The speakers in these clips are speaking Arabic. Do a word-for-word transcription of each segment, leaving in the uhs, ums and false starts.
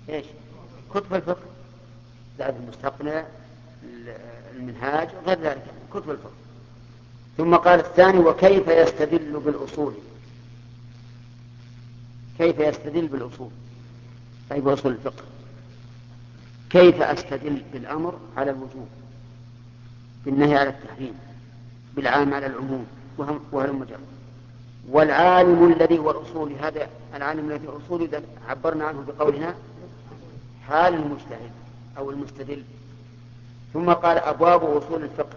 إيش؟ كتب الفقه، زاد المستقنع، المنهاج وغير ذلك، كتب الفقه. ثم قال الثاني: وكيف يستدل بالأصول؟ كيف يستدل بالأصول؟ أي بأصول الفقه. كيف أستدل بالأمر على الوجوب، بالنهي على التحريم، بالعام على العموم، وهل المجرد. والعالم الذي هو الأصول، هذا العالم الذي هو الأصول إذا عبرنا عنه بقولنا حال المجتهد أو المستدل. ثم قال: أبواب أصول الفقه.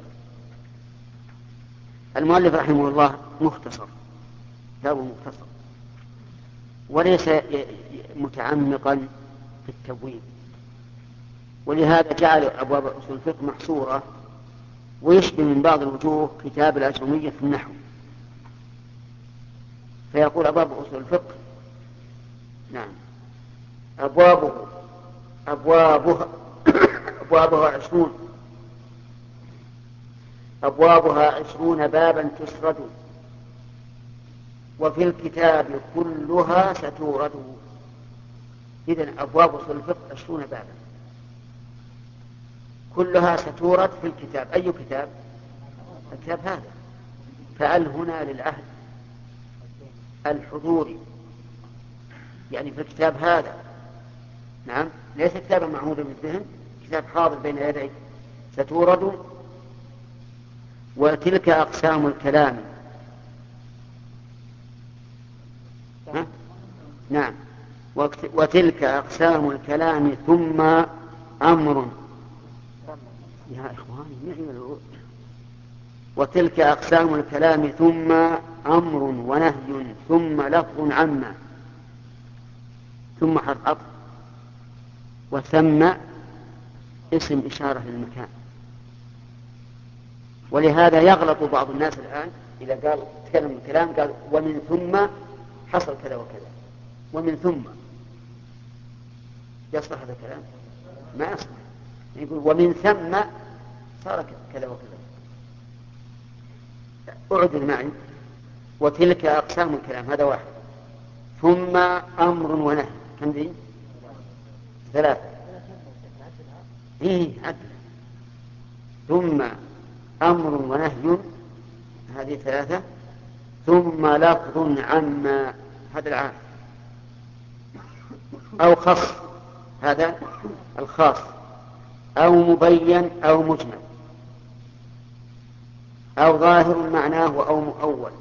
المؤلف رحمه الله مختصر، كتابه مختصر، وليس متعمقا في التبويب، ولهذا جعل أبواب أصول الفقه محصورة، ويشبه من بعض الوجوه كتاب الأجرمية في النحو. فيقول: أبواب أصول الفقه، نعم، أبوابه أبوابها أبوابها عشرون أبوابها عشرون بابا تسرد، وفي الكتاب كلها ستورد. إذن أبواب أصول الفقه عشرون بابا كلها ستورد في الكتاب. أي كتاب؟ الكتاب هذا. فأل هنا للعهد الحضوري، يعني في الكتاب هذا، نعم، ليس كتابا معهودا بالذهن، كتاب حاضر بين يدي. ستورد. وتلك أقسام الكلام. ها؟ نعم. وتلك أقسام الكلام ثم أمر. يا إخواني، وتلك أقسام الكلام ثم أمر ونهي ثم لفظ عما، ثم حرف عطف، وثم اسم إشارة للمكان. ولهذا يغلط بعض الناس الآن إذا قال تكلم الكلام قال ومن ثم حصل كذا وكذا، ومن ثم يصلح هذا الكلام؟ ما يصلح. يقول ومن ثم صار كذا وكذا. أعدل معي. وتلك أقسام الكلام، هذا واحد. ثم أمر ونهي، كم ذي؟ ثلاثة. إيه عدل. ثم أمر ونهي، هذه ثلاثة. ثم لفظ عما، هذا العام. أو خص، هذا الخاص. أو مبين أو مجمل، أو ظاهر معناه أو مؤول.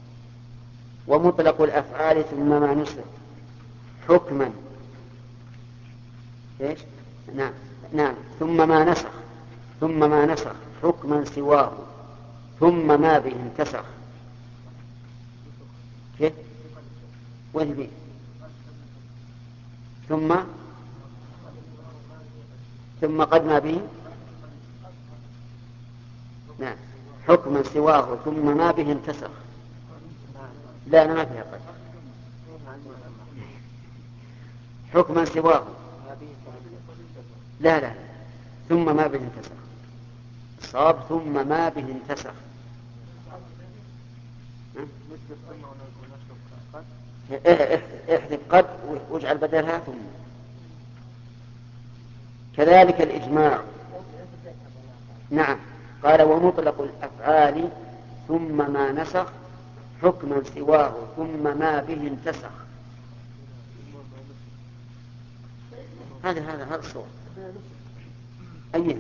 ومطلق الأفعال ثم ما نسخ حكما. إيش؟ نعم نعم. ثم ما نسخ ثم ما نسخ حكما سواه ثم ما به انتسخ. كيف؟ وين به؟ ثم ثم قد ما به، نعم، حكما سواه ثم ما به انتسخ. لا، أنا ما فيها قد. حكما سواه، لا لا، ثم ما به انتسخ. الصواب ثم ما به انتسخ. احذف قد واجعل بدلها ثم. كذلك الإجماع. نعم. قال ومطلق الأفعال ثم ما نسخ حكما سواه ثم ما به انتسخ. هذا هذا هذا الصوت. أيه؟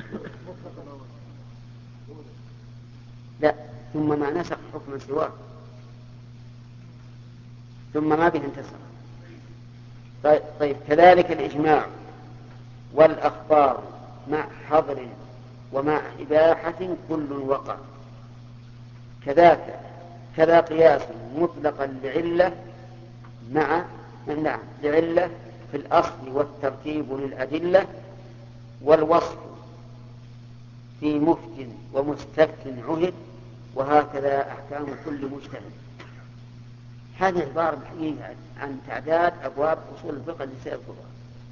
لا، ثم ما نسخ حكما سواه ثم ما به انتسخ. طيب, طيب كذلك الإجماع والأخبار مع حظر ومع إباحة كل وقع. كذاك كذا قياس مطلقا لعلة مع نعم لعلة في الأصل والترتيب للأدلة والوصف في مفت ومستفت عهد، وهكذا أحكام كل مجتهد. هذه عبارة الحقيقة عن تعداد أبواب أصول الفقه التي سيذكرها.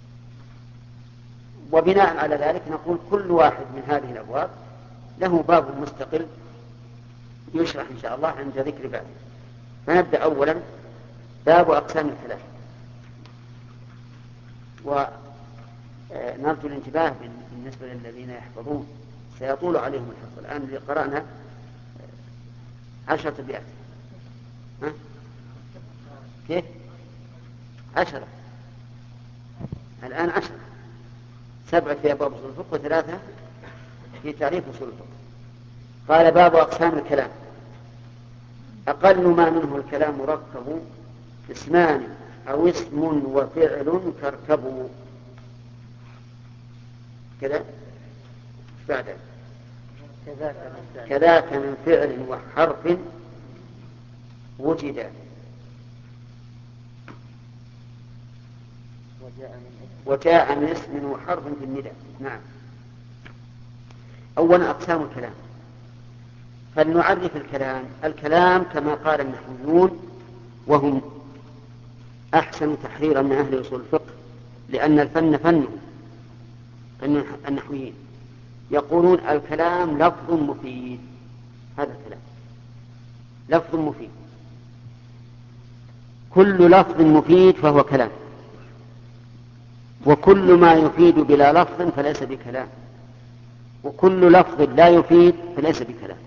وبناء على ذلك نقول كل واحد من هذه الأبواب له باب مستقل يشرح إن شاء الله عند ذكر بعده. فنبدأ أولا باب أقسام الكلام. ونرجو الانتباه بالنسبة للذين يحفظون، سيطول عليهم الحفظ. الآن اللي قرأنا عشرة أبيات، ها؟ كيف؟ عشرة، الآن عشرة، سبعة في أبواب أصول الفقه وثلاثة في تعريف أصول الفقه. قال باب أقسام الكلام. أقل ما منه الكلام مركب، اسمان أو اسم وفعل كركب. كذا بعد كذاك من فعل وحرف وجد، وجاء من اسم وحرف في الندى. نعم. أولا أقسام الكلام. فلنعرف الكلام. الكلام كما قال النحويون، وهم أحسن تحريرا من أهل أصول الفقه، لأن الفن فنه، فن النحويين، يقولون الكلام لفظ مفيد. هذا الكلام لفظ مفيد، كل لفظ مفيد فهو كلام، وكل ما يفيد بلا لفظ فليس بكلام، وكل لفظ لا يفيد فليس بكلام.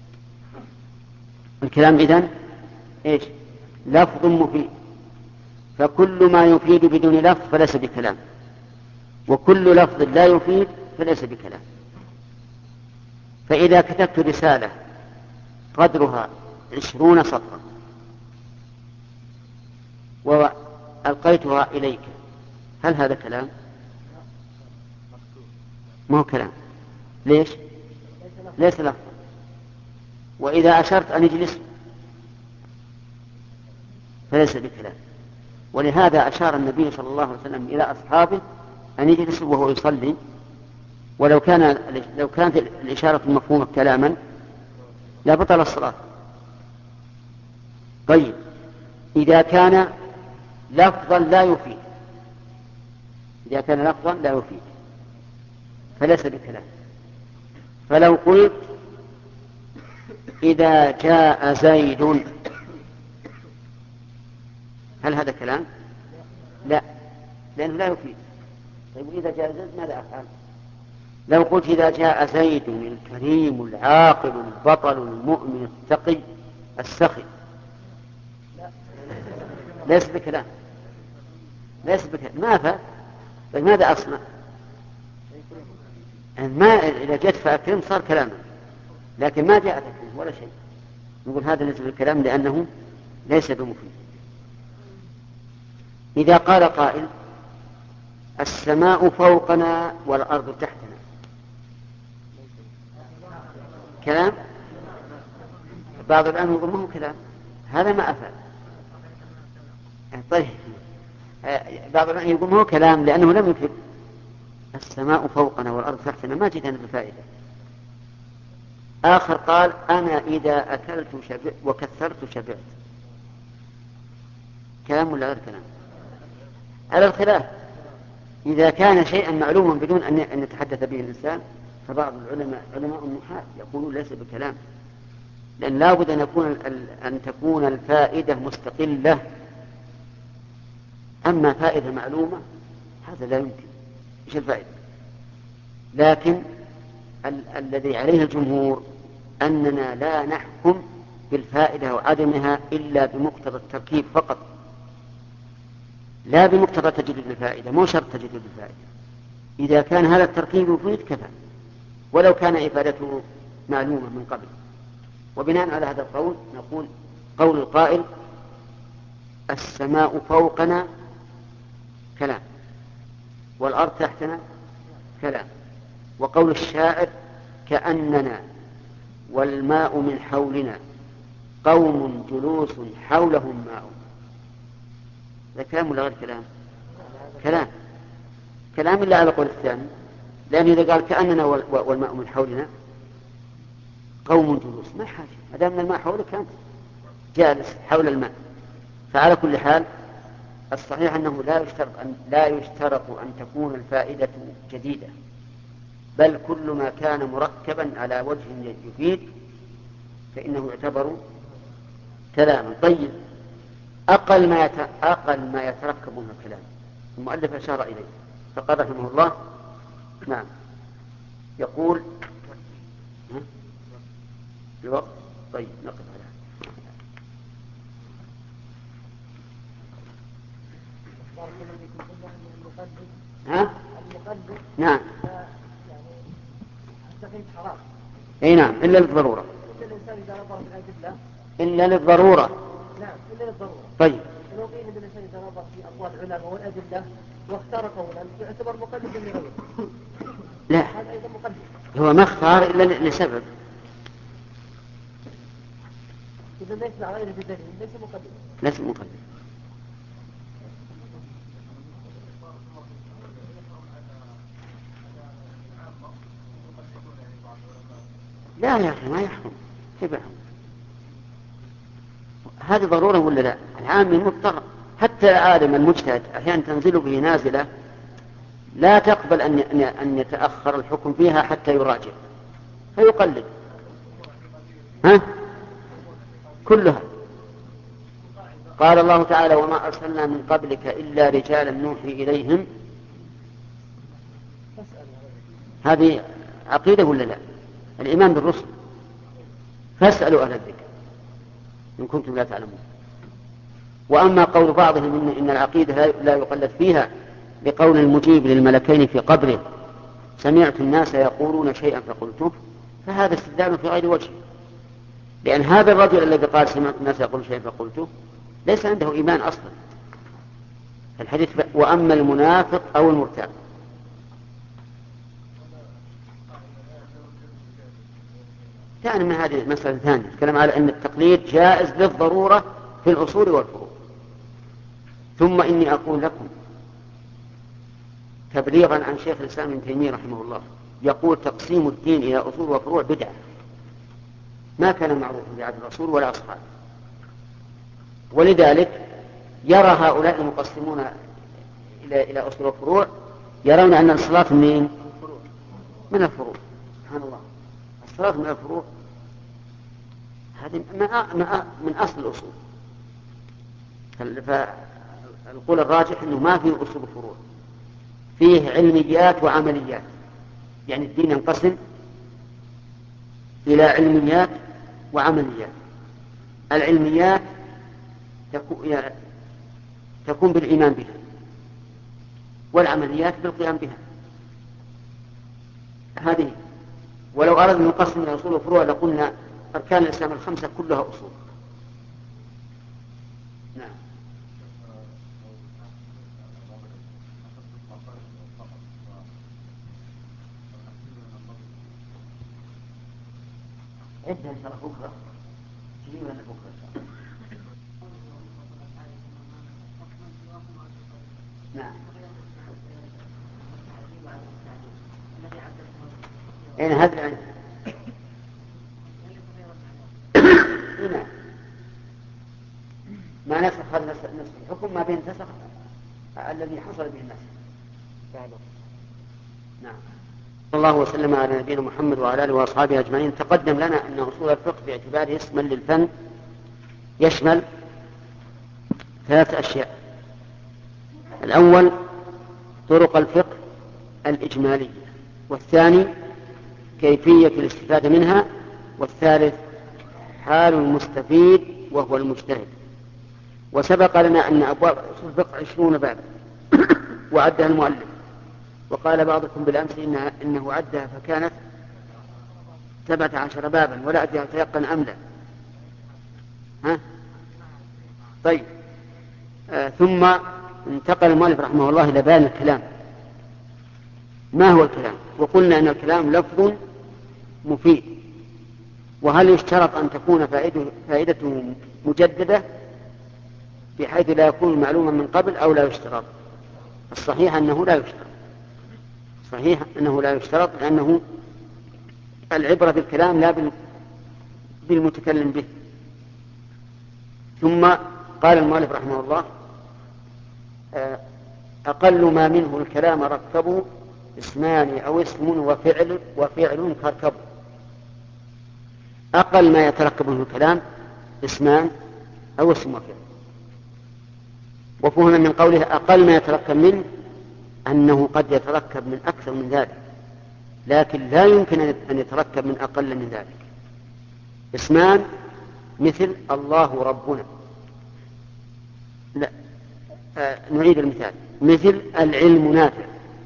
الكلام إذن إيش؟ لفظ مفيد، فكل ما يفيد بدون لفظ فليس بكلام، وكل لفظ لا يفيد فليس بكلام. فإذا كتبت رسالة قدرها عشرون سطرا وألقيتها إليك، هل هذا كلام؟ ما هو كلام. ليش؟ ليس لفظا. وإذا أشرت أن اجلس فليس بكلام. ولهذا أشار النبي صلى الله عليه وسلم إلى أصحابه أن يجلسوا وهو يصلي، ولو كان لو كانت الإشارة المفهومة كلاما لا بطل الصلاة. طيب، إذا كان لفظا لا يفيد، إذا كان لفظا لا يفيد فليس بكلام. فلو قلت إذا جاء زيد، هل هذا كلام؟ لا، لأنه لا يفيد. طيب إذا جاء زيد ماذا أفعل؟ لو قلت إذا جاء زيد الكريم العاقل البطل المؤمن التقي السخي، ليس بكلام، ليس بكلام، ما فات. طيب ماذا أصنع؟ ما إذا جاءت فأكرم صار كلاما، لكن ما جاء تكريم ولا شيء، نقول هذا ليس بالكلام لأنه ليس بمفيد. إذا قال قائل السماء فوقنا والأرض تحتنا، كلام؟ بعض العلماء يقول ما هو كلام، هذا ما أفعل. طيب، بعض العلماء يقول ما هو كلام لأنه لم يفيد. السماء فوقنا والأرض تحتنا ما جئنا بفائدة. آخر قال أنا إذا أكلت شبعت وكثرت شبعت، كلام ولا غير كلام؟ على الخلاف. إذا كان شيئا معلوما بدون أن نتحدث به الإنسان، فبعض العلماء علماء النحاة يقولون ليس بكلام، لأن لا بد أن يكون أن تكون الفائدة مستقلة. أما فائدة معلومة هذا لا يمكن، إيش الفائدة؟ لكن ال- الذي عليه الجمهور أننا لا نحكم بالفائدة وعدمها إلا بمقتضى التركيب فقط، لا بمقتضى تجديد الفائدة. مو شرط تجديد الفائدة، إذا كان هذا التركيب مفيد كفى، ولو كان إفادته معلومة من قبل. وبناء على هذا القول نقول قول القائل السماء فوقنا كلام والأرض تحتنا كلام، وقول الشاعر كأننا والماء من حولنا قوم جلوس حولهم ماء، هذا كلام ولا غير كلام؟ كلام. كلام إلا على قول الثاني، لأنه إذا قال كأننا والماء من حولنا قوم جلوس ما حاجة، أدام الماء حولك أنت جالس حول الماء. فعلى كل حال الصحيح أنه لا يشترط أن, لا يشترط أن تكون الفائدة جديدة، بل كل ما كان مركبا على وجه يفيد فإنه يعتبر كلاما. طيب، أقل ما, يت... أقل ما يتركب من الكلام المؤلف أشار إليه فقال رحمه الله نعم يقول الوقت. طيب نقف على ها؟ نعم اي نعم الا للضروره الا للضروره نعم الا للضروره. طيب ولو قيل ان الانسان اذا نظر في اقوال العلماء والادله واختار قولا يعتبر مقلدا لغيره. لا هذا ايضا مقلد. هو ما اختار الا لسبب. اذا ليس مع غيره بدليل ليس مقلدا. ليس مقلد. لا يا أخي ما يحكم كيف يحكم؟ هذه ضرورة ولا لا؟ العام مضطر. حتى العالم المجتهد أحيانا تنزل به نازلة لا تقبل أن أن يتأخر الحكم فيها حتى يراجع فيقلد. ها؟ كلها. قال الله تعالى وما أرسلنا من قبلك إلا رجالا نوحي إليهم. هذه عقيدة ولا لا؟ الإيمان بالرسل. فاسألوا أهل الذكر إن كنتم لا تعلمون. وأما قول بعضهم إن, إن العقيدة لا يقلد فيها بقول المجيب للملكين في قبره سمعت الناس يقولون شيئا فقلته فهذا استدلال في غير وجه. لأن هذا الرجل الذي قال سمعت الناس يقولون شيئا فقلته ليس عنده إيمان أصلا. الحديث وأما المنافق أو المرتاب. ثاني من هذه مسألة ثانية نتكلم على أن التقليد جائز للضرورة في الأصول والفروع. ثم إني أقول لكم تبليغا عن شيخ الإسلام ابن تيمية رحمه الله يقول تقسيم الدين إلى أصول وفروع بدعة ما كان معروفا في عهد الرسول ولا أصحابه. ولذلك يرى هؤلاء المقسمون إلى إلى أصول وفروع يرون أن الصلاة من من الفروع. سبحان الله الصلاة من الفروع هذه من أصل الأصول. فالقول الراجح أنه ما فيه أصول فروع فيه علميات وعمليات. يعني الدين ينقسم إلى علميات وعمليات. العلميات تكون بالإيمان بها والعمليات بالقيام بها. هذه ولو أردنا أن نقسم إلى أصول وفروع لقلنا أركان الإسلام الخمسة كلها أصول. نعم. عدة إن شاء الله بكرة تجيب لنا بكرة إن شاء الله. نعم. أين هذا العلم؟ نعم. ما نسخ هذا نسخ الحكم ما بين نسخ الذي حصل به النسخ. نعم. الله وسلم على نبينا محمد وعلى آله وأصحابه أجمعين. تقدم لنا أن أصول الفقه باعتباره اسما للفن يشمل ثلاثة أشياء. الأول طرق الفقه الإجمالية، والثاني كيفية الاستفادة منها، والثالث حال المستفيد وهو المجتهد. وسبق لنا أن أبواب أصول الفقه عشرون بابا وعدها المؤلف، وقال بعضكم بالأمس إنها إنه عدها فكانت سبعة عشر بابا ولا أدري أتيقن أم لا. ها؟ طيب آه ثم انتقل المؤلف رحمه الله إلى بيان الكلام. ما هو الكلام؟ وقلنا أن الكلام لفظ مفيد. وهل يشترط أن تكون فائدته مجددة بحيث لا يكون معلوما من قبل أو لا يشترط؟ الصحيح أنه لا يشترط. صحيح أنه لا يشترط لأنه العبرة بالكلام لا بالمتكلم به. ثم قال المؤلف رحمه الله أقل ما منه الكلام ركبه اسمان أو اسم وفعل وفعل كركب. أقل ما يتركب منه الكلام اسمان أو اسم وفعل. وفهم من قوله أقل ما يتركب منه أنه قد يتركب من أكثر من ذلك، لكن لا يمكن أن يتركب من أقل من ذلك. اسمان مثل الله ربنا، لا آه نعيد المثال، مثل العلم نافع،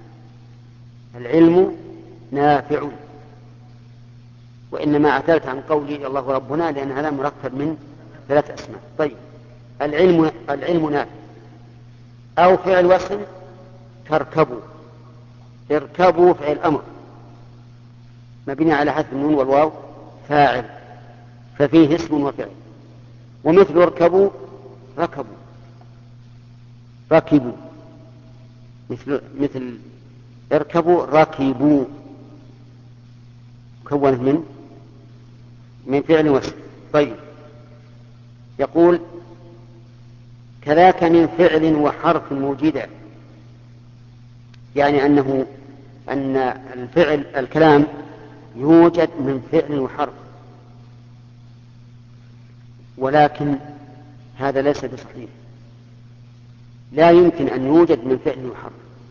العلم نافع، وإنما اعتلت عن قولي الله ربنا لأن هذا مركب من ثلاث أسماء. طيب العلم, العلم نافع، أو فعل وصل تركبوا، اركبوا فعل أمر مبني على حذف النون والواو فاعل، ففيه اسم وفعل. ومثل اركبوا ركبوا ركبوا، مثل, مثل اركبوا ركبوا، كونه من من فعل واسم. طيب يقول كذاك من فعل وحرف موجدا، يعني أنه أن الفعل الكلام يوجد من فعل وحرف، ولكن هذا ليس بصحيح، لا يمكن أن يوجد من فعل وحرف.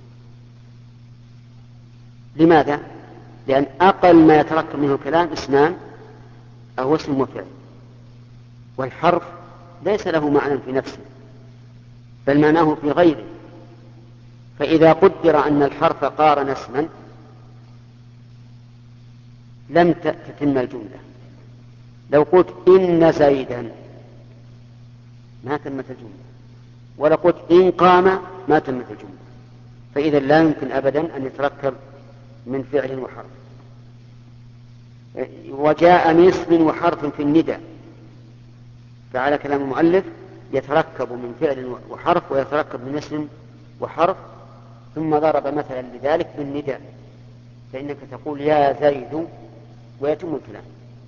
لماذا؟ لأن أقل ما يتركب منه الكلام اسمان أو اسم وفعل، والحرف ليس له معنى في نفسه بل معناه في غيره. فإذا قدر أن الحرف قارن اسما لم تتم الجملة. لو قلت إن زيدا ما تمت الجملة، ولا قلت إن قام ما تمت الجملة. فإذا لا يمكن أبدا أن يتركب من فعل وحرف. وجاء من اسم وحرف في الندى، فعلى كلام المؤلف يتركب من فعل وحرف ويتركب من اسم وحرف. ثم ضرب مثلا لذلك بالندى، فإنك تقول يا زيد ويتم الكلام،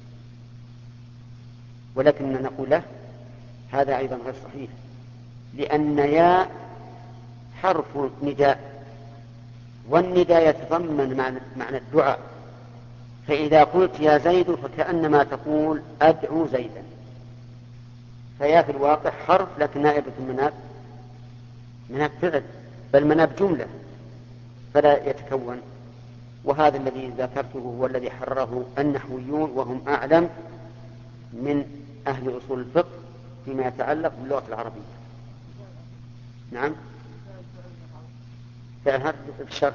ولكن نقول له هذا أيضا غير صحيح، لأن يا حرف نداء، والنداء يتضمن معنى الدعاء. فإذا قلت يا زيد فكأنما تقول أدعو زيدا، فيا في الواقع حرف لكن نائبة مناب مناب فعل، بل مناب جملة، فلا يتكون. وهذا الذي ذكرته هو الذي حرره النحويون، وهم أعلم من أهل أصول الفقه فيما يتعلق باللغة العربية. نعم فهذا في الشرح.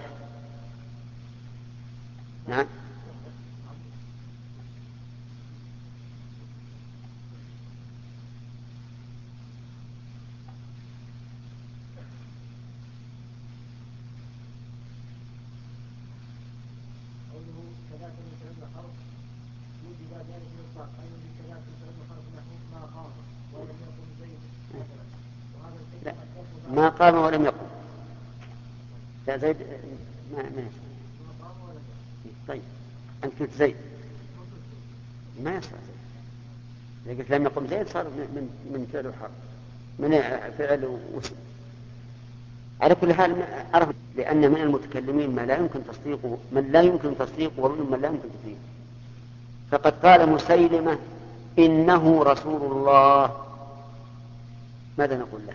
نعم لا. ما قام ولم يقم. لا زيد ما ما طيب أنت قلت زيد ما يصلح زيد، إذا قلت لم يقم زيد صار من من فعل وحرف، من فعل واسم. على كل حال أعرف، لأن من المتكلمين ما لا يمكن تصديقه، من لا يمكن تصديقه، ومنهم من لا يمكن تصديقه. فقد قال مسيلمة إنه رسول الله، ماذا نقول له؟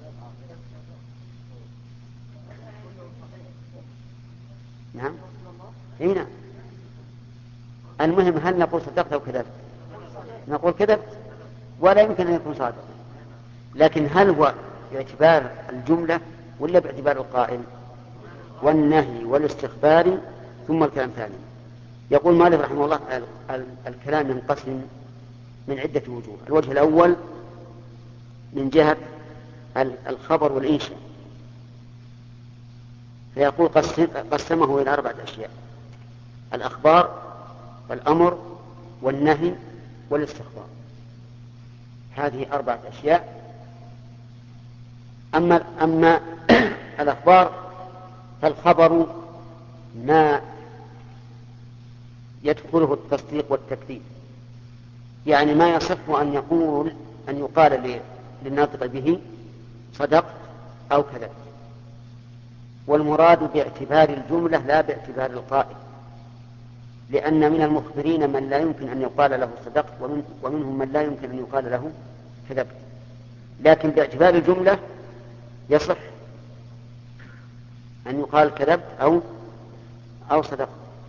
نعم هنا المهم هل نقول صدقت أو كذبت؟ نقول كذبت، ولا يمكن أن يكون صادق. لكن هل هو باعتبار الجملة ولا باعتبار القائل؟ والنهي والاستخبار ثم الكلام ثاني. يقول مالك رحمه الله الكلام ينقسم من عدة وجوه. الوجه الأول من جهة الخبر والإنشاء، فيقول قسمه إلى أربعة أشياء: الأخبار والأمر والنهي والاستخبار. هذه أربعة أشياء. أما, أما الأخبار فالخبر ما يدخله التصديق والتكذيب، يعني ما يصح أن يقول أن يقال للناطق به صدقت أو كذبت، والمراد باعتبار الجملة لا باعتبار القائل، لأن من المخبرين من لا يمكن أن يقال له صدقت، ومنهم من لا يمكن أن يقال له كذبت. لكن باعتبار الجملة يصح أن يقال كذبت أو أو صدقت.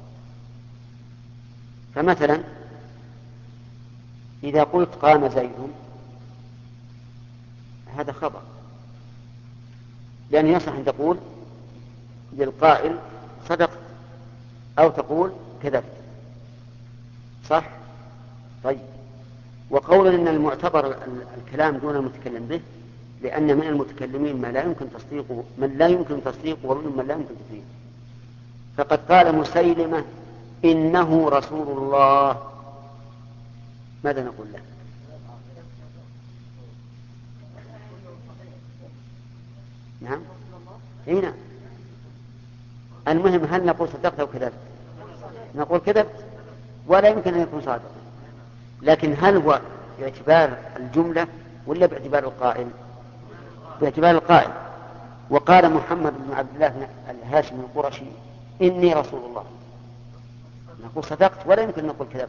فمثلا إذا قلت قام زيد هذا خبر، لأن يصح أن تقول للقائل صدقت أو تقول كذبت، صح؟ طيب، وقول إن المعتبر الكلام دون المتكلم به، لأن من المتكلمين ما لا يمكن تصديقه من لا يمكن تصديقه ومنهم من لا يمكن تكذيبه. فقد قال مسيلمة إنه رسول الله، ماذا نقول له؟ نعم هنا المهم هل نقول صدقت أو كذبت؟ نقول كذبت ولا يمكن أن يكون صادقا، لكن هل هو باعتبار الجملة ولا باعتبار القائل؟ باعتبار القائل. وقال محمد بن عبد الله الهاشمي القرشي إني رسول الله، نقول صدقت ولا يمكن أن نقول كذبت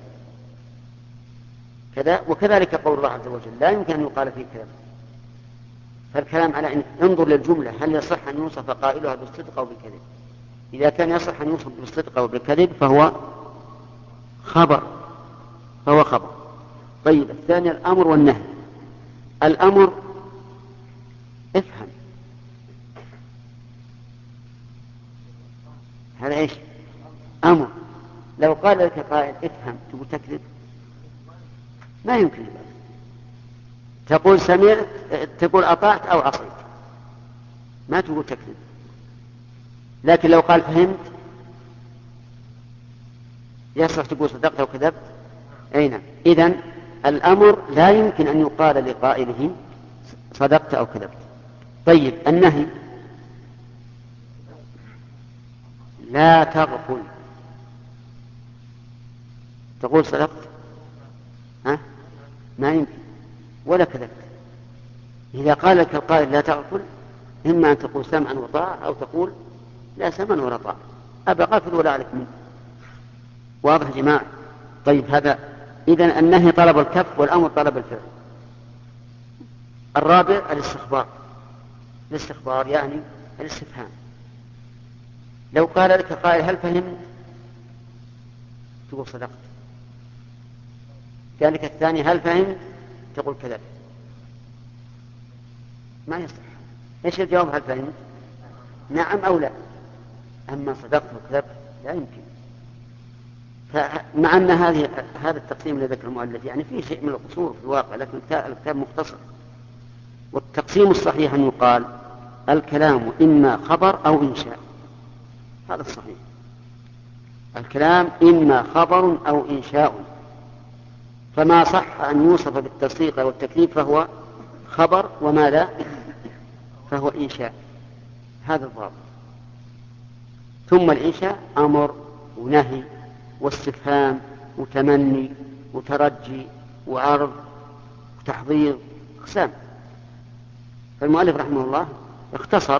كذا. وكذلك قول الله عز وجل لا يمكن أن يقال فيه كذب. فالكلام على أن انظر للجملة هل يصح أن يوصف قائلها بالصدق أو بالكذب. إذا كان يصح أن يوصف بالصدق أو بالكذب فهو خبر فهو خبر. طيب، الثاني الأمر والنهي. الأمر افهم، هذا ايش؟ أمر. لو قال لك قائل افهم تقول تكذب؟ ما يمكن ذلك. تقول سمعت تقول أطعت أو عصيت، ما تقول تكذب. لكن لو قال فهمت يصح تقول صدقت أو كذبت. أي نعم. إذن الأمر لا يمكن أن يقال لقائله صدقت أو كذبت. طيب، النهي لا تغفل، تقول صدقت؟ ها؟ ما يمكن ولا كذبت. إذا قال لك القائل لا تغفل إما أن تقول سمعا وطاعة أو تقول لا سمعا ولا طاعة، أبا غفل ولا أعرف منه. واضح يا جماعة؟ طيب، هذا إذن النهي طلب الكف والأمر طلب الفعل. الرابع الاستخبار. الاستخبار يعني الاستفهام. لو قال لك قائل هل فهمت تقول صدقت. ذلك الثاني هل فهمت تقول كذبت. ما يصح. ايش الجواب؟ هل فهمت نعم أو لا. أما صدقت وكذبت لا يمكن. فمع أن هذه هذا التقسيم الذي ذكر المؤلف يعني فيه شيء من القصور في الواقع، لكن الكتاب مختصر. والتقسيم الصحيح أن يقال الكلام إما خبر أو إنشاء. هذا الصحيح. الكلام إما خبر أو إنشاء، فما صح أن يوصف بالتصديق والتكذيب فهو خبر، وما لا فهو إنشاء. هذا الضابط. ثم الإنشاء أمر ونهي واستفهام وتمني وترجي وعرض وتحضير، أقسام. فالمؤلف رحمه الله اختصر،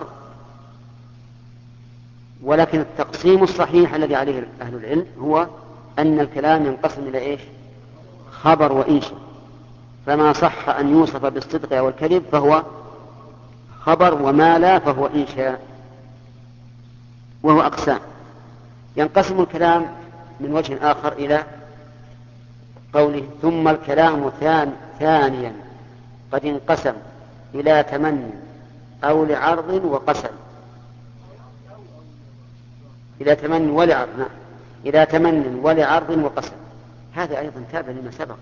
ولكن التقسيم الصحيح الذي عليه أهل العلم هو أن الكلام ينقسم إلى إيش؟ خبر وإنشاء. فما صح أن يوصف بالصدق أو الكذب فهو خبر، وما لا فهو إنشاء، وهو أقسام. ينقسم الكلام من وجه آخر إلى قوله ثم الكلام ثان ثانيا قد انقسم إلى تمني أو لعرض وقسم. إلى تمني ولعرض نعم. إلى تمني ولعرض وقسم. هذا أيضا تابع لما سبق،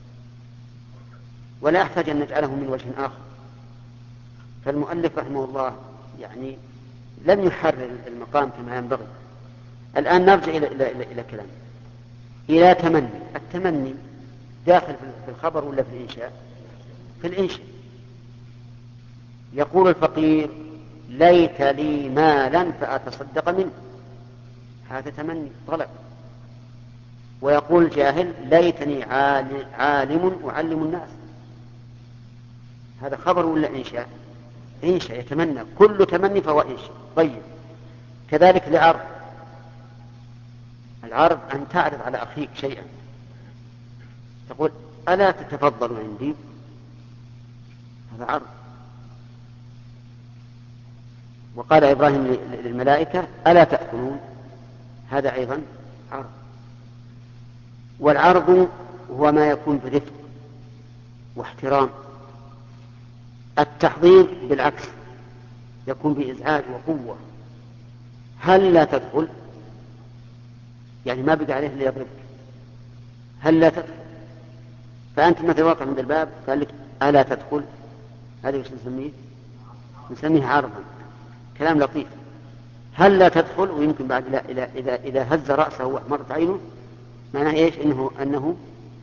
ولا أحتاج أن نجعله من وجه آخر. فالمؤلف رحمه الله يعني لم يحرر المقام كما ينبغي. الآن نرجع إلى, إلى, إلى, إلى كلام إلى تمني. التمني داخل في الخبر ولا في الإنشاء؟ في الإنشاء. يقول الفقير ليت لي مالا فأتصدق منه، هذا تمني طلب. ويقول الجاهل ليتني عالم أعلم الناس، هذا خبر ولا إنشاء؟ إنشاء. يتمنى، كل تمني فهو إنشاء. طيب، كذلك لعرض. العرض أن تعرض على أخيك شيئا، تقول ألا تتفضل عندي، هذا عرض. وقال إبراهيم للملائكة ألا تأكلون، هذا أيضا عرض. والعرض هو ما يكون برفق واحترام. التحضير بالعكس يكون بإزعاج وقوة. هل لا تدخل، يعني ما بقى عليه اللي يضربك، هل لا تدخل. فأنت مثلا واقع عند الباب قال لك ألا تدخل، هذا وش نسميه؟ نسميه عرضا، كلام لطيف. هل لا تدخل، ويمكن بعد لا إذا, إذا, إذا هز رأسه وأحمرت عينه معناه إيش؟ إنه أنه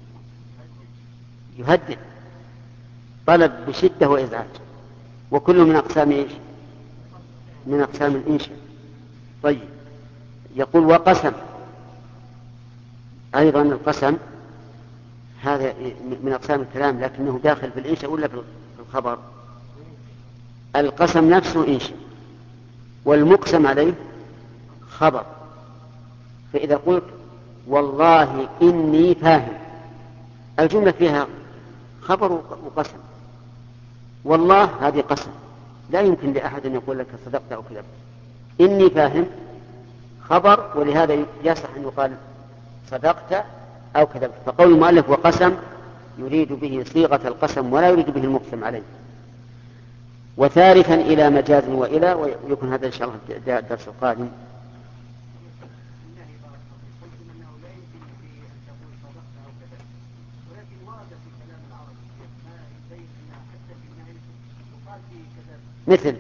يهدد، طلب بشدة وإزعاج. وكل من أقسام إيش؟ من أقسام الإنشاء. طيب، يقول وقسم، أيضا القسم هذا من أقسام الكلام لكنه داخل في الإنشاء ولا في الخبر؟ القسم نفسه إنشاء والمقسم عليه خبر. فإذا قلت والله إني فاهم، الجملة فيها خبر وقسم. والله هذه قسم، لا يمكن لأحد أن يقول لك صدقت أو كذبت. إني فاهم خبر، ولهذا يصح أن يقال صدقت أو كذبت. فقول المؤلف وقسم يريد به صيغة القسم ولا يريد به المقسم عليه. وثالثا إلى مجاز وإلى، ويكون هذا إن شاء الله الدرس القادم. مثل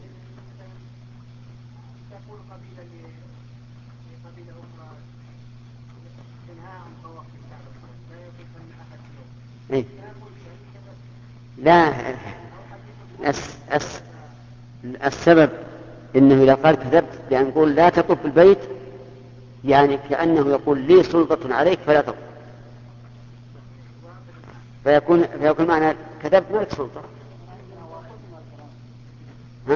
إيه؟ لا، أس أس السبب إنه إذا قال كذبت لأن يقول لا تطف البيت، يعني كأنه يقول لي سلطة عليك فلا تطف، فيكون فيكون معنى كذبت ما لك سلطة. ها؟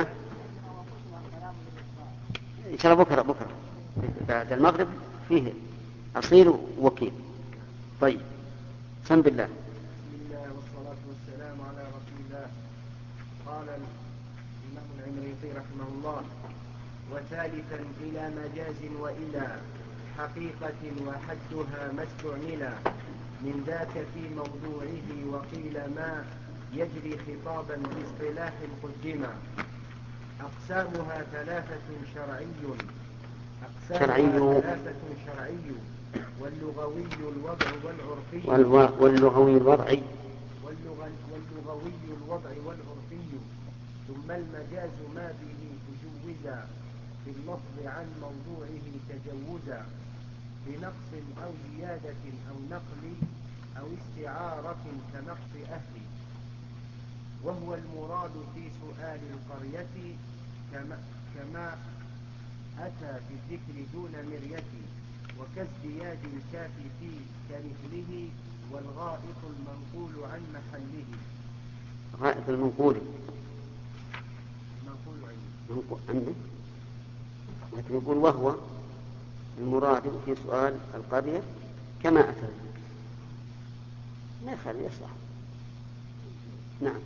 إن شاء الله بكرة بكرة بعد المغرب فيه أصيل وكيل. طيب، سم بالله. بسم الله والصلاة والسلام على رسول الله. قال الإمام العمريطي رحمه الله: وثالثا إلى مجاز وإلى حقيقة وحدها ما استعملا، من ذاك في موضوعه وقيل ما يجري خطابا باصطلاح قدما. أقسامها ثلاثة شرعي أقسامها ثلاثة شرعي واللغوي الوضع والعرفي واللغوي الوضعي واللغوي الوضع والعرفي. ثم المجاز ما به تجوزا في اللفظ عن موضوعه تجوزا، بنقص أو زيادة أو نقل أو استعارة كنقص أهل. وهو المراد في سؤال القرية كما, كما أتى في الذكر دون مرية، وكازدياد الكاف في كمثله، والغائط المنقول عن محله. غائط المنقول المنقول عنده، لكن يقول وهو المراد في سؤال القرية كما أتى الذكر، ما يخلي يصلح. نعم.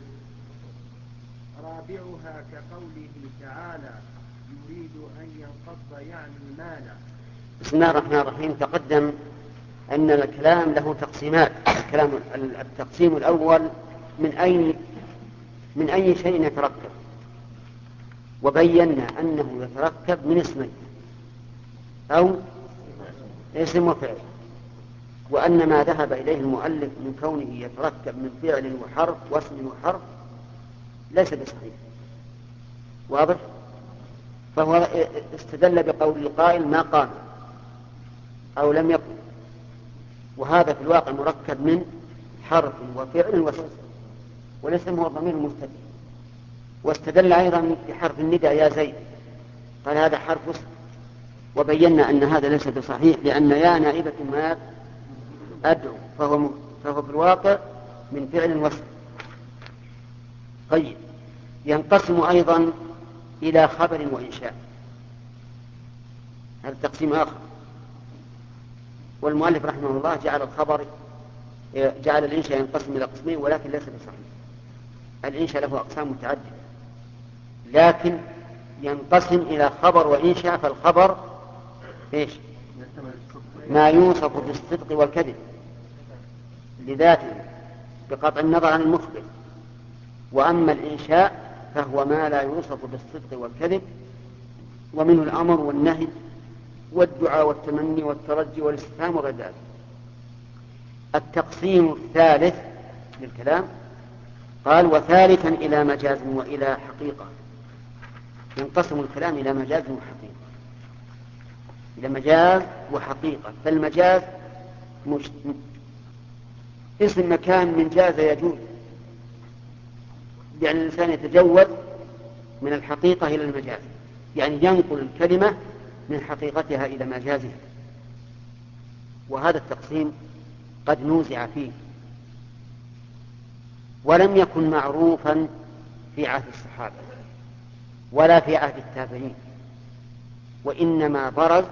رابعها كقوله تعالى يريد أن ينقض يعني مالا. بسم الله الرحمن الرحيم. تقدم أن الكلام له تقسيمات. الكلام التقسيم الأول من أي من أي شيء يتركب، وبينا أنه يتركب من اسمين أو اسم وفعل، وأن ما ذهب إليه المؤلف من كونه يتركب من فعل وحرف واسم وحرف ليس بصحيح. واضح؟ فهو استدل بقول القائل ما قام أو لم يقم، وهذا في الواقع مركب من حرف وفعل واسم، والاسم هو الضمير المستتر. واستدل أيضا بحرف النداء يا زيد، قال هذا حرف اسم، وبينا أن هذا ليس بصحيح، لأن يا نائبة ما أدعو، فهو, فهو في الواقع من فعل واسم. طيب، ينقسم أيضا إلى خبر وإنشاء، هذا تقسيم آخر. والمؤلف رحمه الله جعل الخبر جعل الإنشاء ينقسم إلى قسمين، ولكن ليس بصحيح. الإنشاء له أقسام متعددة، لكن ينقسم إلى خبر وإنشاء. فالخبر إيش؟ ما يوصف بالصدق والكذب لذاته بقطع النظر عن المخبر. وأما الإنشاء فهو ما لا يوصف بالصدق والكذب، ومنه الأمر والنهي والدعاء والتمني والترجي والاستفهام وغير ذلك. التقسيم الثالث للكلام قال: وثالثا إلى مجاز وإلى حقيقة. ينقسم الكلام إلى مجاز وحقيقة، إلى مجاز وحقيقة. فالمجاز مش... اسم مكان من جاز يجوز، يعني الإنسان يتجوز من الحقيقة إلى المجاز، يعني ينقل الكلمة من حقيقتها إلى مجازها. وهذا التقسيم قد نوزع فيه، ولم يكن معروفا في عهد الصحابة ولا في عهد التابعين، وإنما برز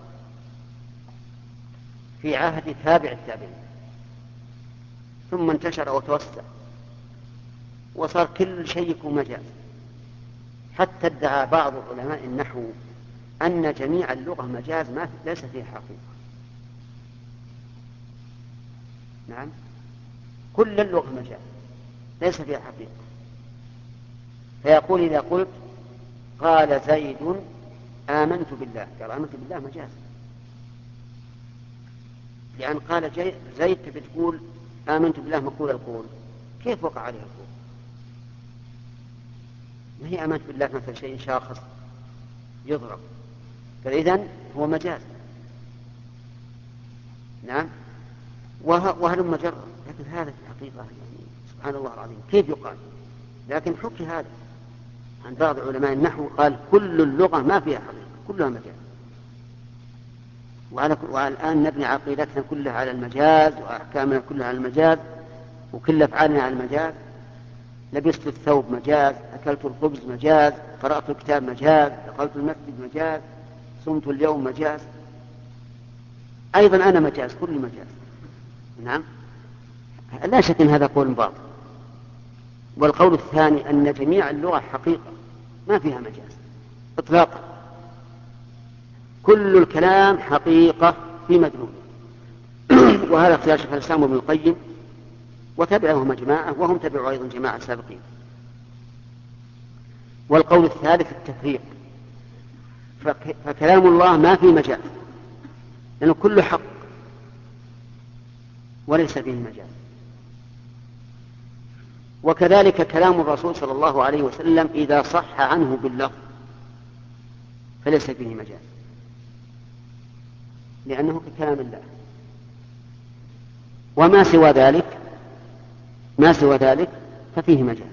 في عهد تابع التابعين، ثم انتشر وتوسع وصار كل شيء يكون مجاز. حتى ادعى بعض علماء النحو أن جميع اللغة مجاز ما ليس فيها حقيقة. نعم، كل اللغة مجاز ليس فيها حقيقة. فيقول: إذا قلت قال زيد آمنت بالله، قال آمنت بالله مجاز، لأن قال زيد تبي تقول آمنت بالله مقول القول، كيف وقع عليه القول؟ ما هي آمنت بالله مثل شيء شاخص يضرب، فإذن هو مجاز. نعم، وهل مجرد، لكن هذا في الحقيقة يعني سبحان الله العظيم كيف يقال. لكن حكي هذا عن بعض علماء النحو قال كل اللغة ما فيها حقيقة، كلها مجاز. والآن نبني عقيدتنا كلها على المجاز، وأحكامنا كلها على المجاز، وكل أفعالنا على المجاز. لبست الثوب مجاز، أكلت الخبز مجاز، قرأت الكتاب مجاز، دخلت المسجد مجاز، صمت اليوم مجاز، أيضا أنا مجاز، كل مجاز. نعم، لا شك أن هذا قول باطل. والقول الثاني أن جميع اللغة حقيقة ما فيها مجاز إطلاقا، كل الكلام حقيقة في مدلوله. وهذا اختيار شيخ الإسلام ابن القيم، وتبعهم جماعة، وهم تبعوا أيضا جماعة سابقين. والقول الثالث التفريق، فكلام الله ما في مجاز، لأنه كله حق وليس فيه مجاز. وكذلك كلام الرسول صلى الله عليه وسلم إذا صح عنه باللفظ فليس فيه مجاز، لأنه ككلام الله. وما سوى ذلك ما سوى ذلك ففيه مجاز.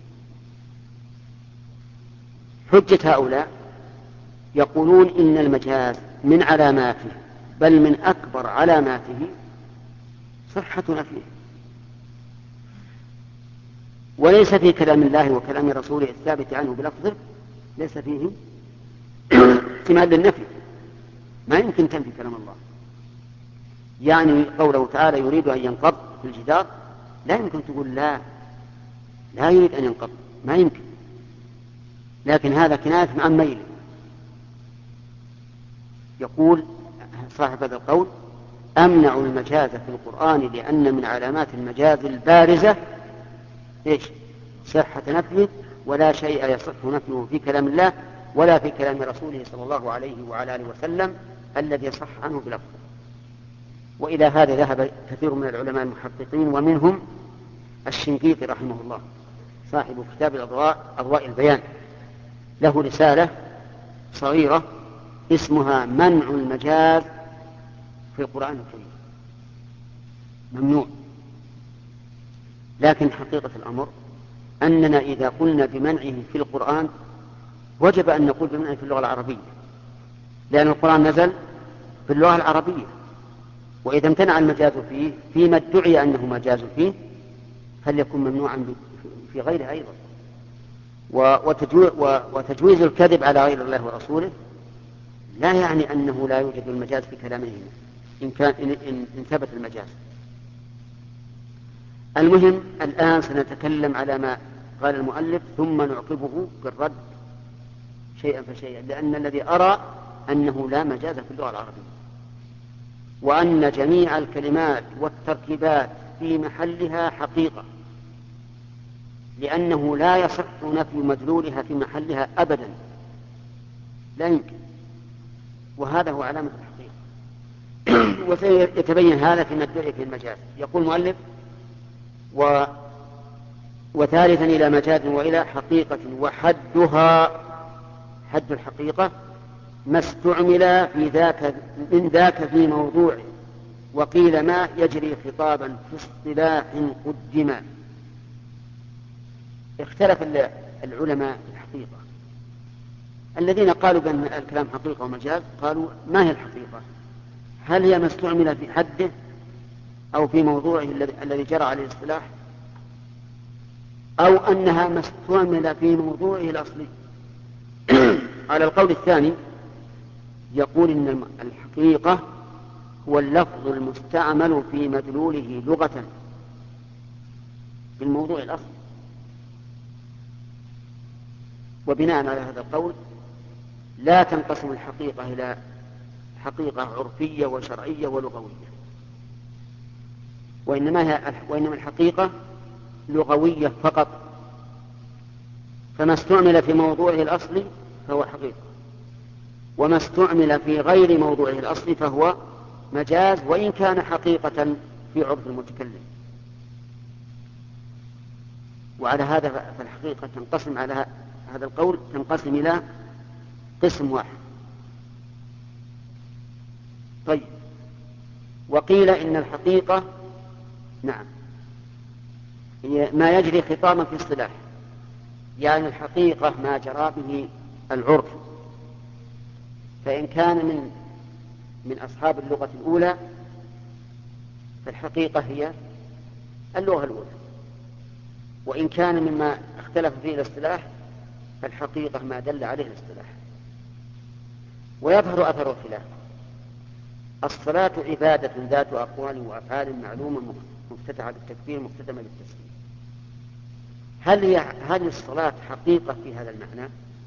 حجة هؤلاء يقولون إن المجاز من علاماته، بل من أكبر علاماته، صحة نفيه، وليس في كلام الله وكلام رسوله الثابت عنه بلفظه ليس فيه احتمال للنفي، ما يمكن تنفي كلام الله. يعني قوله تعالى يريد أن ينقض في الجدار، لا يمكن تقول لا لا يريد أن ينقض، ما يمكن، لكن هذا كناية عن ميل. يقول صاحب هذا القول: أمنع المجاز في القرآن لأن من علامات المجاز البارزة إيش؟ صحة نفيه، ولا شيء يصح نفيه في كلام الله ولا في كلام رسوله صلى الله عليه وعلى آله وسلم الذي صح عنه بلفظه. وإلى هذا ذهب كثير من العلماء المحققين، ومنهم الشنقيطي رحمه الله صاحب كتاب الأضواء أضواء البيان، له رسالة صغيرة اسمها منع المجاز في القرآن الكريم، ممنوع. لكن حقيقة الأمر أننا إذا قلنا بمنعه في القرآن وجب أن نقول بمنعه في اللغة العربية، لأن القرآن نزل في اللغة العربية، وإذا امتنع المجاز فيه فيما ادعي أنه مجاز فيه فليكن ممنوعا في غيره أيضا. وتجويز الكذب على غير الله ورسوله لا يعني أنه لا يوجد المجاز في كلامهما إن, كان إن, إن, إن ثبت المجاز. المهم الآن سنتكلم على ما قال المؤلف ثم نعقبه بالرد شيئا فشيئا، لأن الذي أرى أنه لا مجاز في اللغة العربية، وأن جميع الكلمات والتركيبات في محلها حقيقة، لأنه لا يصح نفي مدلولها في محلها أبدا، لا يمكن، وهذا هو علامة الحقيقة. وسيتبين هذا في مدلوله في المجاز. يقول المؤلف: و وثالثا إلى مجاز وإلى حقيقة، وحدها حد الحقيقة ما استعمل في ذاك من ذاك في موضوع، وقيل ما يجري خطابا في اصطلاح قدما. اختلف العلماء في الحقيقة. الذين قالوا بأن الكلام حقيقة ومجاز قالوا: ما هي الحقيقة؟ هل هي ما استعمل في حده أو في موضوعه الذي جرى عليه الاصطلاح، أو أنها ما استعمل في موضوعه الأصلي؟ على القول الثاني يقول إن الحقيقة هو اللفظ المستعمل في مدلوله لغة في الموضوع الأصلي. وبناء على هذا القول لا تنقسم الحقيقة إلى حقيقة عرفية وشرعية ولغوية، وإنما, هي وإنما الحقيقة لغوية فقط، فما استعمل في موضوعه الأصلي فهو حقيقة، وما استعمل في غير موضوعه الأصلي فهو مجاز، وإن كان حقيقة في عرف المتكلم. وعلى هذا فالحقيقة تنقسم على هذا القول تنقسم إلى قسم واحد. طيب، وقيل إن الحقيقة نعم هي ما يجري خطابا في اصطلاح، يعني الحقيقة ما جرى به العرف، فإن كان من من أصحاب اللغة الأولى فالحقيقة هي اللغة الأولى، وإن كان مما اختلف فيه الاصطلاح فالحقيقة ما دل عليه الاصطلاح. ويظهر أثر الخلاف. الصلاة عبادة ذات أقوال وأفعال معلومة مفتتحة بالتكبير مختتمة بالتسليم. هل هي هل الصلاة حقيقة في هذا المعنى؟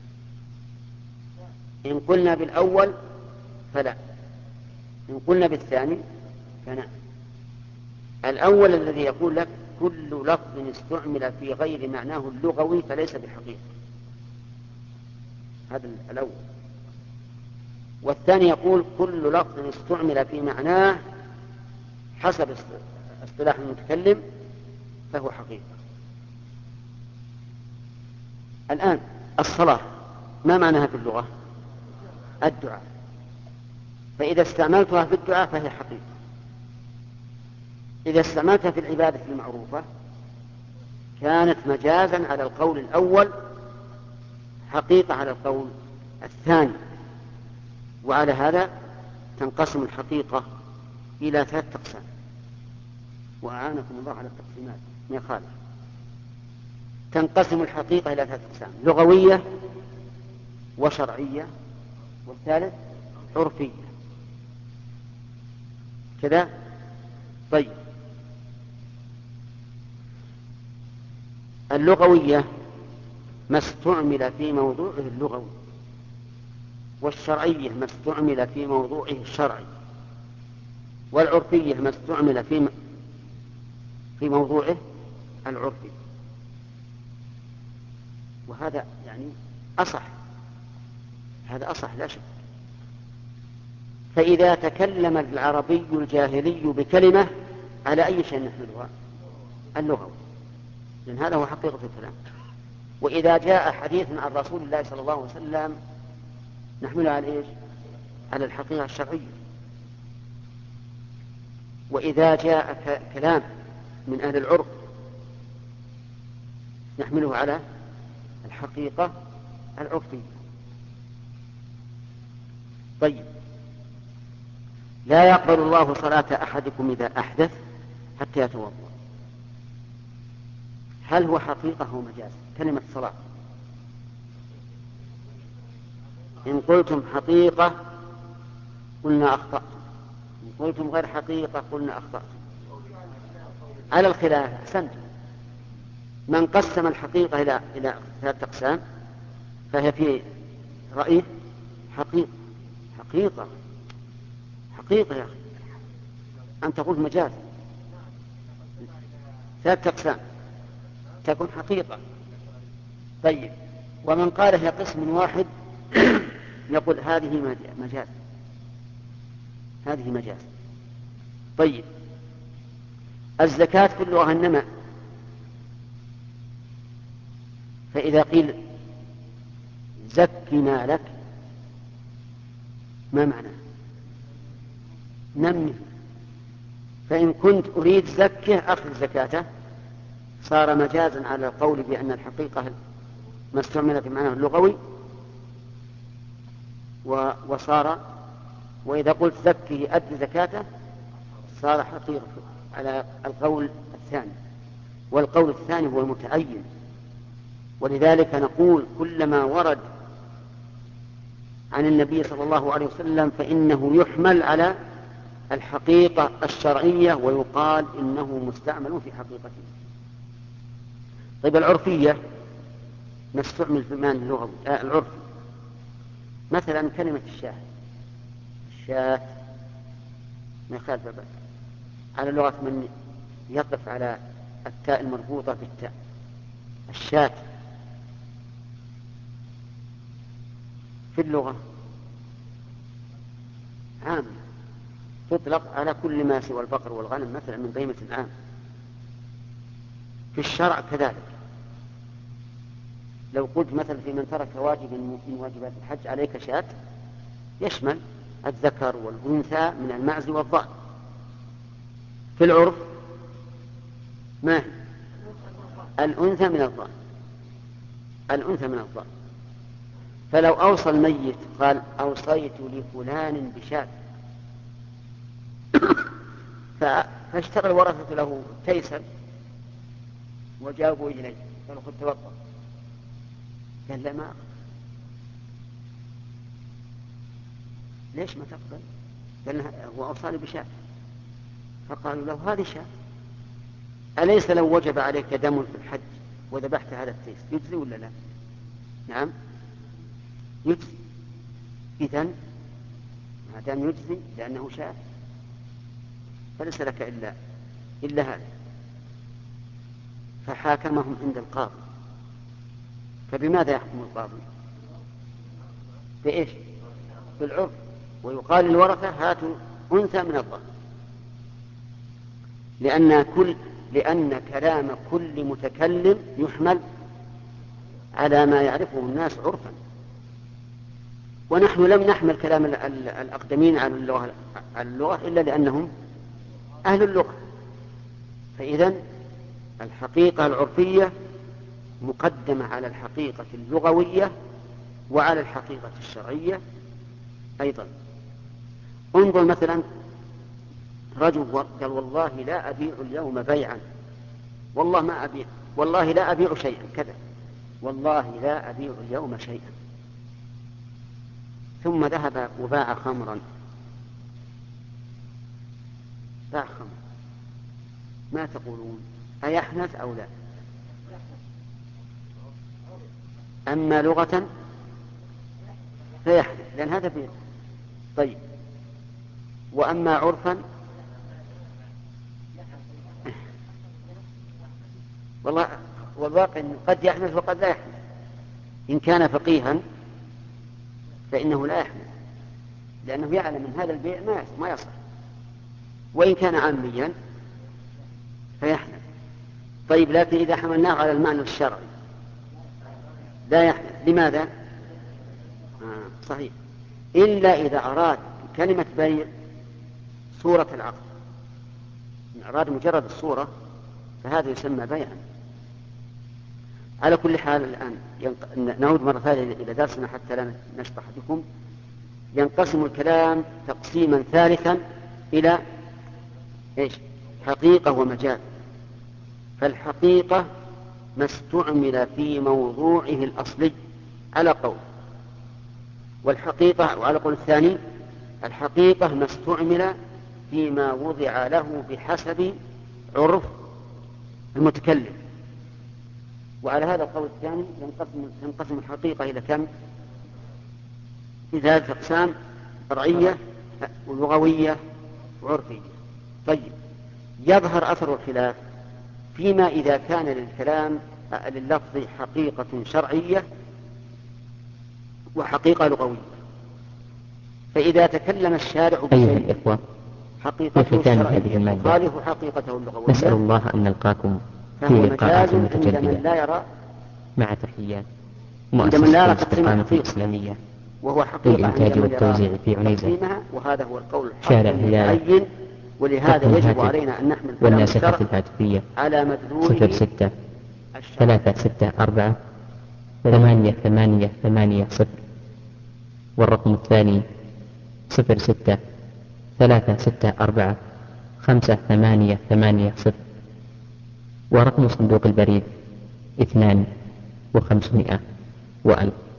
إن قلنا بالأول فلا، إن قلنا بالثاني فنعم. الأول الذي يقول لك كل لفظ استعمل في غير معناه اللغوي فليس بحقيقة، هذا الأول. والثاني يقول كل لفظ استعمل في معناه حسب اصطلاح المتكلم فهو حقيقة. الآن الصلاة ما معناها في اللغة؟ الدعاء، فإذا استعملتها في الدعاء فهي حقيقة. إذا استعملتها في العبادة المعروفة كانت مجازا على القول الأول، حقيقة على القول الثاني. وعلى هذا تنقسم الحقيقة إلى ثلاث أقسام، وأعانكم الله على التقسيمات ما يخالف. تنقسم الحقيقة إلى ثلاث أقسام: لغوية وشرعية والثالث عرفية، كذا. طيب، اللغوية ما استعمل في موضوعه اللغوي، والشرعية ما استعمل في موضوعه الشرعي، والعرفية ما استعمل في في موضوعه العرفي. وهذا يعني أصح، هذا أصح لا شك. فإذا تكلم العربي الجاهلي بكلمة على أي شيء نحملها؟ اللغة، لأن هذا هو حقيقة الكلام. وإذا جاء حديث عن رسول الله صلى الله عليه وسلم نحمله على إيش؟ على الحقيقة الشرعية. وإذا جاء كلام من أهل العرف نحمله على الحقيقة العرفية. طيب، لا يقبل الله صلاة أحدكم إذا أحدث حتى يتوضأ. هل هو حقيقة أو مجاز كلمة صلاة؟ إن قلتم حقيقة قلنا أخطأتم، إن قلتم غير حقيقة قلنا أخطأتم. على الخلاف أحسنتم. من قسم الحقيقة إلى إلى ثلاثة أقسام فهي في رأيه حقيقة حقيقة حقيقة يا أخي، أنت تقول مجاز. ثلاثة أقسام تكون حقيقة. طيب، ومن قال هي قسم واحد يقول هذه مجاز، هذه مجاز. طيب، الزكاة كلها النماء، فإذا قيل زك مالك ما معنى؟ نمه. فإن كنت أريد زكه أخذ زكاته صار مجازا على القول بأن الحقيقة ما استعمل في معناه اللغوي، وصار وإذا قلت زكه أد زكاته صار حقيقة على القول الثاني، والقول الثاني هو المتعين. ولذلك نقول كلما ورد عن النبي صلى الله عليه وسلم فإنه يحمل على الحقيقة الشرعية ويقال إنه مستعمل في حقيقته. طيب، العرفية نستعمل في المعنى اللغوي آه العرفي، مثلا كلمة الشاة، الشاة ما يخالف على لغة من يقف على التاء المربوطة بالتاء، الشاة في اللغة عام تطلق على كل ما سوى البقر والغنم مثلا من بهيمة الأنعام. في الشرع كذلك، لو قلت مثلا في من ترك واجبا من واجبات الحج عليك شاة يشمل الذكر والأنثى من المعز والضأن. في العرف ما هي؟ الأنثى من الضأن، الأنثى من الضأن. فلو أوصى الميت قال أوصيت لفلان بشاة فاشتغل ورثة له تيسر وجابوا إليه قالوا خذ توقف، قال لا ما أقبل. ليش ما تقبل؟ قال هو أوصاني بشاة. فقالوا له هذه شاة، أليس لو وجب عليك دم في الحج وذبحت هذا التيس يجزي ولا لا؟ نعم يجزي. إذن ما دام يجزي لأنه شاة فليس لك إلا إلا هذا. فحاكمهم عند القاضي. فبماذا يحكم القاضي؟ بإيش؟ بالعرف. ويقال للورثة هاتوا أنثى من الضأن، لأن كل لأن كلام كل متكلم يحمل على ما يعرفه الناس عرفا، ونحن لم نحمل كلام الأقدمين على اللغة, على اللغة إلا لأنهم أهل اللغة. فإذن الحقيقة العرفية مقدمة على الحقيقة اللغوية وعلى الحقيقة الشرعية أيضا. انظر مثلا رجل قال والله لا أبيع اليوم بيعا، والله ما أبيع، والله لا أبيع شيئا كذا، والله لا أبيع اليوم شيئا، ثم ذهب وباع خمرا، باع خمر، ما تقولون؟ أيحنث أو لا؟ أما لغة فيحنث لأن هذا بيع. طيب، وأما عرفا والله والواقع قد يحنث وقد لا يحنث. إن كان فقيها فإنه لا يحنث لأنه يعلم من هذا البيع ما يصح، وإن كان عاميا فيحنث. طيب، لكن إذا حملناه على المعنى الشرعي لا يحنث. لماذا؟ آه صحيح، إلا إذا أراد كلمة بيع صورة العقد، إن أراد مجرد الصورة فهذا يسمى بيعا. على كل حال الآن نعود مرة ثانية إلى درسنا حتى لا نشطح بكم. ينقسم الكلام تقسيما ثالثا إلى إيش؟ حقيقة ومجاز. فالحقيقة ما استعمل في موضوعه الأصلي على قول، والحقيقة وعلى قول الثاني الحقيقة ما استعمل فيما وضع له بحسب عرف المتكلم. وعلى هذا القول الثاني ينقسم, ينقسم الحقيقة إلى كم؟ في ثلاثة أقسام: شرعية ولغوية وعرفية. طيب، يظهر أثر الخلاف فيما إذا كان للكلام لللفظ حقيقة شرعية وحقيقة لغوية. فإذا تكلم الشارع أيها الإخوة، حقيقته الشرعية تخالف المادة حقيقته اللغوية، نسأل الله أن نلقاكم في فهو لقاءات مجاز عند من متجددة لا يرى مع تحيات عند من لا مؤسسة يرى تقسيم الاستقامة الحقيقة، الإسلامية وهو حقيقة عند للإنتاج من يرى والتوزيع في عنيزة، تقسيمها، وهذا هو القول الحق شارع هلال، المتعين. ولهذا رقم يجب الهاتف علينا أن نحمل كلام والناسخة الشرع الهاتفية على صفر مدلوله ستة الشرعي. ثلاثة ستة أربعة ثمانية ثمانية ثمانية صفر، والرقم الثاني صفر ستة ثلاثة ستة أربعة خمسة ثمانية ثمانية صفر، ورقم صندوق البريد اثنان وخمسمائة وألف.